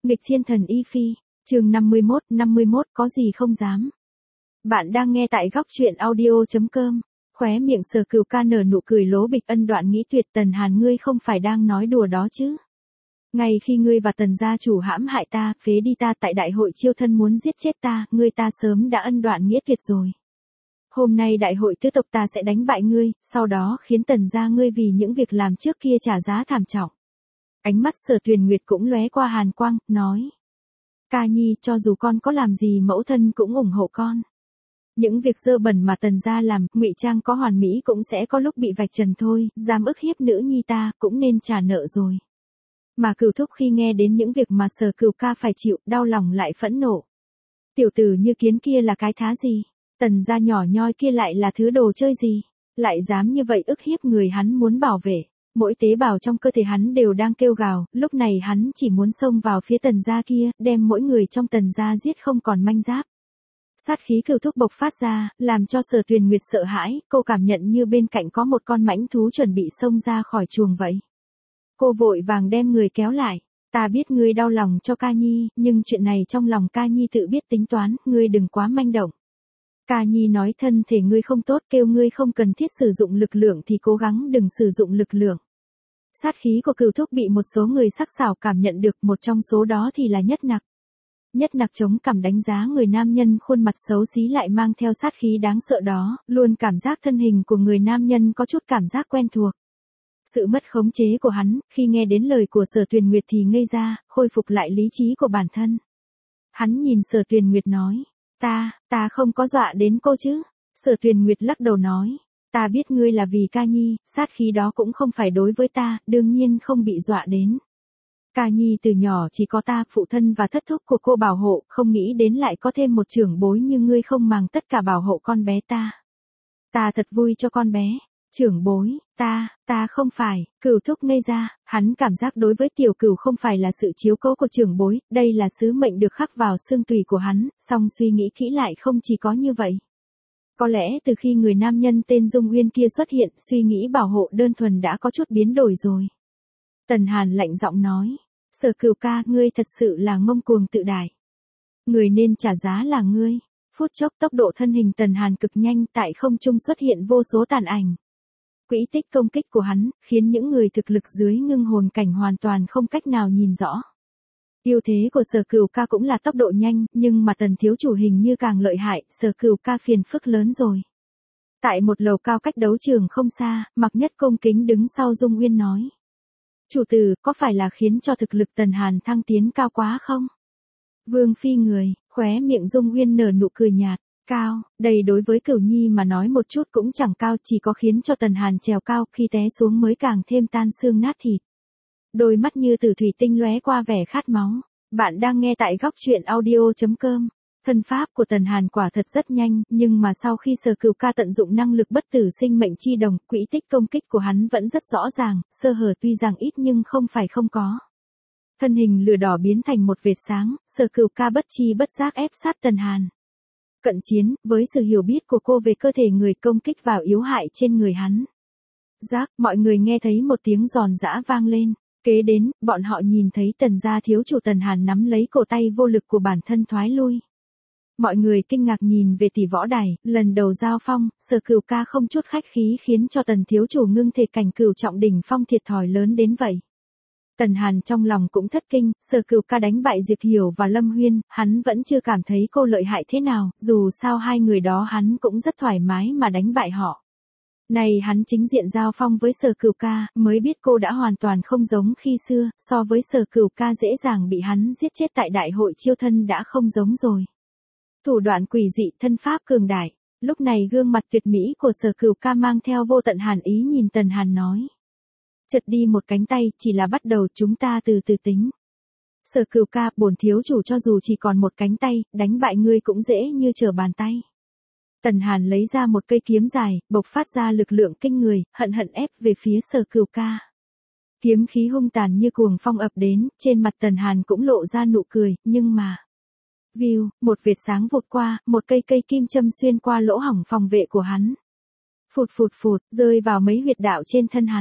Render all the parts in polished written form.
Nghịch thiên thần Y Phi, chương 51 có gì không dám. Bạn đang nghe tại góc truyện audio.com. Khóe miệng Sở Cửu Ca nở nụ cười lố bịch ân đoạn nghĩ tuyệt. Tần Hàn, ngươi không phải đang nói đùa đó chứ? Ngay khi ngươi và Tần gia chủ hãm hại ta, phế đi ta tại đại hội chiêu thân muốn giết chết ta, ngươi ta sớm đã ân đoạn nghĩa tuyệt rồi. Hôm nay đại hội tứ tộc ta sẽ đánh bại ngươi, sau đó khiến Tần gia ngươi vì những việc làm trước kia trả giá thảm trọng. Ánh mắt Sở Tuyền Nguyệt cũng lóe qua hàn quang, nói: Ca nhi, cho dù con có làm gì mẫu thân cũng ủng hộ con. Những việc dơ bẩn mà Tần gia làm, ngụy trang có hoàn mỹ cũng sẽ có lúc bị vạch trần thôi, dám ức hiếp nữ nhi ta, cũng nên trả nợ rồi. Mà Cửu thúc khi nghe đến những việc mà Sở Cửu Ca phải chịu, đau lòng lại phẫn nộ. Tiểu tử như kiến kia là cái thá gì? Tần gia nhỏ nhoi kia lại là thứ đồ chơi gì? Lại dám như vậy ức hiếp người hắn muốn bảo vệ. Mỗi tế bào trong cơ thể hắn đều đang kêu gào, lúc này hắn chỉ muốn xông vào phía Tần gia kia, đem mỗi người trong Tần gia giết không còn manh giáp. Sát khí Cửu thúc bộc phát ra, làm cho Sở Tuyền Nguyệt sợ hãi, cô cảm nhận như bên cạnh có một con mãnh thú chuẩn bị xông ra khỏi chuồng vậy. Cô vội vàng đem người kéo lại. Ta biết ngươi đau lòng cho Ca nhi, nhưng chuyện này trong lòng Ca nhi tự biết tính toán, ngươi đừng quá manh động. Ca nhi nói thân thể ngươi không tốt, kêu ngươi không cần thiết sử dụng lực lượng thì cố gắng đừng sử dụng lực lượng. Sát khí của Cửu thúc bị một số người sắc sảo cảm nhận được, một trong số đó thì là Nhất Nặc. Nhất Nặc chống cằm đánh giá người nam nhân khuôn mặt xấu xí lại mang theo sát khí đáng sợ đó, luôn cảm giác thân hình của người nam nhân có chút cảm giác quen thuộc. Sự mất khống chế của hắn, khi nghe đến lời của Sở Tuyền Nguyệt thì ngây ra, khôi phục lại lý trí của bản thân. Hắn nhìn Sở Tuyền Nguyệt nói: Ta không có dọa đến cô chứ? Sở Tuyền Nguyệt lắc đầu nói: Ta biết ngươi là vì Ca nhi, sát khí đó cũng không phải đối với ta, đương nhiên không bị dọa đến. Ca nhi từ nhỏ chỉ có ta, phụ thân và thất thúc của cô bảo hộ, không nghĩ đến lại có thêm một trưởng bối như ngươi không màng tất cả bảo hộ con bé ta. Ta thật vui cho con bé. Trưởng bối, ta không phải. Cửu thúc ngây ra, hắn cảm giác đối với tiểu Cửu không phải là sự chiếu cố của trưởng bối, đây là sứ mệnh được khắc vào xương tủy của hắn, song suy nghĩ kỹ lại không chỉ có như vậy. Có lẽ từ khi người nam nhân tên Dung Uyên kia xuất hiện, suy nghĩ bảo hộ đơn thuần đã có chút biến đổi rồi. Tần Hàn lạnh giọng nói: Sở Cửu ca, ngươi thật sự là ngông cuồng tự đại. Người nên trả giá là ngươi. Phút chốc tốc độ thân hình Tần Hàn cực nhanh, tại không trung xuất hiện vô số tàn ảnh. Quỹ tích công kích của hắn, khiến những người thực lực dưới ngưng hồn cảnh hoàn toàn không cách nào nhìn rõ. Ưu thế của Sở Cửu ca cũng là tốc độ nhanh, nhưng mà Tần thiếu chủ hình như càng lợi hại, Sở Cửu ca phiền phức lớn rồi. Tại một lầu cao cách đấu trường không xa, Mặc Nhất cung kính đứng sau Dung Uyên nói: Chủ tử, có phải là khiến cho thực lực Tần Hàn thăng tiến cao quá không? Vương phi người, khóe miệng Dung Uyên nở nụ cười nhạt. Cao, đây đối với Cửu nhi mà nói một chút cũng chẳng cao, chỉ có khiến cho Tần Hàn trèo cao, khi té xuống mới càng thêm tan xương nát thịt. Đôi mắt như tử thủy tinh lóe qua vẻ khát máu. Bạn đang nghe tại góc truyện audio.com. Thân pháp của Tần Hàn quả thật rất nhanh, nhưng mà sau khi Sở Cửu ca tận dụng năng lực bất tử sinh mệnh chi đồng, quỹ tích công kích của hắn vẫn rất rõ ràng, sơ hở tuy rằng ít nhưng không phải không có. Thân hình lửa đỏ biến thành một vệt sáng, Sở Cửu ca bất chi bất giác ép sát Tần Hàn. Cận chiến, với sự hiểu biết của cô về cơ thể người, công kích vào yếu hại trên người hắn. Rác, mọi người nghe thấy một tiếng giòn giã vang lên. Kế đến, bọn họ nhìn thấy Tần gia thiếu chủ Tần Hàn nắm lấy cổ tay vô lực của bản thân thoái lui. Mọi người kinh ngạc nhìn về tỷ võ đài, lần đầu giao phong, Sở Cửu ca không chút khách khí khiến cho Tần thiếu chủ ngưng thể cảnh cửu trọng đỉnh phong thiệt thòi lớn đến vậy. Tần Hàn trong lòng cũng thất kinh, Sở Cửu ca đánh bại Diệp Hiểu và Lâm Huyên, hắn vẫn chưa cảm thấy cô lợi hại thế nào, dù sao hai người đó hắn cũng rất thoải mái mà đánh bại họ. Này hắn chính diện giao phong với Sở Cửu ca, mới biết cô đã hoàn toàn không giống khi xưa, so với Sở Cửu ca dễ dàng bị hắn giết chết tại đại hội chiêu thân đã không giống rồi. Thủ đoạn quỷ dị, thân pháp cường đại. Lúc này gương mặt tuyệt mỹ của Sở Cửu ca mang theo vô tận hàn ý nhìn Tần Hàn nói: Chật đi một cánh tay, chỉ là bắt đầu, chúng ta từ từ tính. Sở Cửu ca, bổn thiếu chủ cho dù chỉ còn một cánh tay, đánh bại ngươi cũng dễ như trở bàn tay. Tần Hàn lấy ra một cây kiếm dài, bộc phát ra lực lượng kinh người, hận ép về phía Sở Cửu ca. Kiếm khí hung tàn như cuồng phong ập đến, trên mặt Tần Hàn cũng lộ ra nụ cười, nhưng mà... View, một vệt sáng vụt qua, một cây kim châm xuyên qua lỗ hổng phòng vệ của hắn. Phụt, rơi vào mấy huyệt đạo trên thân hắn.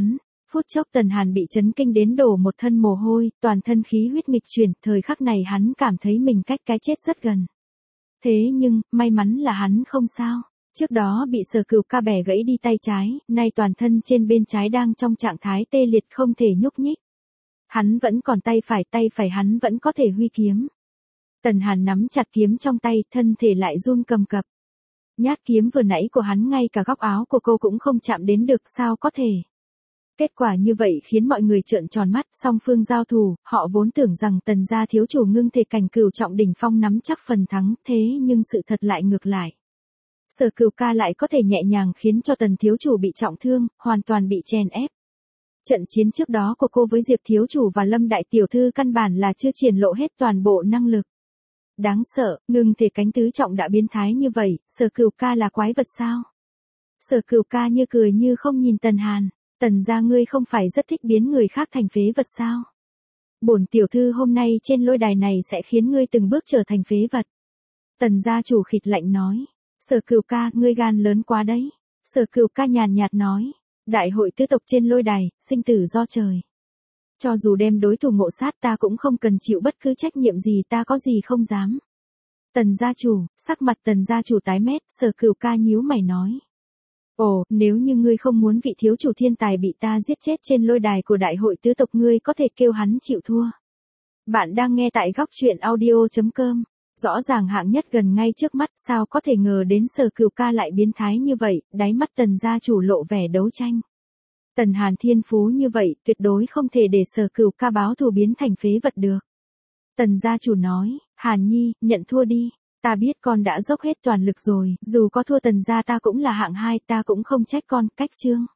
Phút chốc Tần Hàn bị chấn kinh đến đổ một thân mồ hôi, toàn thân khí huyết nghịch chuyển, thời khắc này hắn cảm thấy mình cách cái chết rất gần. Thế nhưng, may mắn là hắn không sao. Trước đó bị Sở Cửu Ca bẻ gãy đi tay trái, nay toàn thân trên bên trái đang trong trạng thái tê liệt không thể nhúc nhích. Hắn vẫn còn tay phải hắn vẫn có thể huy kiếm. Tần Hàn nắm chặt kiếm trong tay, thân thể lại run cầm cập. Nhát kiếm vừa nãy của hắn ngay cả góc áo của cô cũng không chạm đến được, sao có thể. Kết quả như vậy khiến mọi người trợn tròn mắt, song phương giao thủ, họ vốn tưởng rằng Tần gia thiếu chủ ngưng thể cảnh cửu trọng đỉnh phong nắm chắc phần thắng, thế nhưng sự thật lại ngược lại. Sở Cửu Ca lại có thể nhẹ nhàng khiến cho Tần thiếu chủ bị trọng thương, hoàn toàn bị chèn ép. Trận chiến trước đó của cô với Diệp thiếu chủ và Lâm đại tiểu thư căn bản là chưa triển lộ hết toàn bộ năng lực. Đáng sợ, ngưng thể cánh tứ trọng đã biến thái như vậy, Sở Cửu Ca là quái vật sao? Sở Cửu Ca như cười như không nhìn Tần Hàn, Tần gia ngươi không phải rất thích biến người khác thành phế vật sao? Bổn tiểu thư hôm nay trên lôi đài này sẽ khiến ngươi từng bước trở thành phế vật. Tần gia chủ khịt lạnh nói, Sở Cửu Ca, ngươi gan lớn quá đấy. Sở Cửu Ca nhàn nhạt nói, đại hội tứ tộc trên lôi đài, sinh tử do trời. Cho dù đem đối thủ ngộ sát ta cũng không cần chịu bất cứ trách nhiệm gì, ta có gì không dám. Tần gia chủ, sắc mặt Tần gia chủ tái mét, Sở Cửu Ca nhíu mày nói. Ồ, nếu như ngươi không muốn vị thiếu chủ thiên tài bị ta giết chết trên lôi đài của đại hội tứ tộc, ngươi có thể kêu hắn chịu thua. Bạn đang nghe tại góc truyện audio.com. Rõ ràng hạng nhất gần ngay trước mắt, sao có thể ngờ đến Sở Cửu Ca lại biến thái như vậy, đáy mắt Tần gia chủ lộ vẻ đấu tranh. Tần Hàn thiên phú như vậy, tuyệt đối không thể để Sở Cửu Ca báo thù biến thành phế vật được. Tần gia chủ nói, Hàn Nhi, nhận thua đi. Ta biết con đã dốc hết toàn lực rồi, dù có thua Tần gia ta cũng là hạng 2, ta cũng không trách con, cách chương.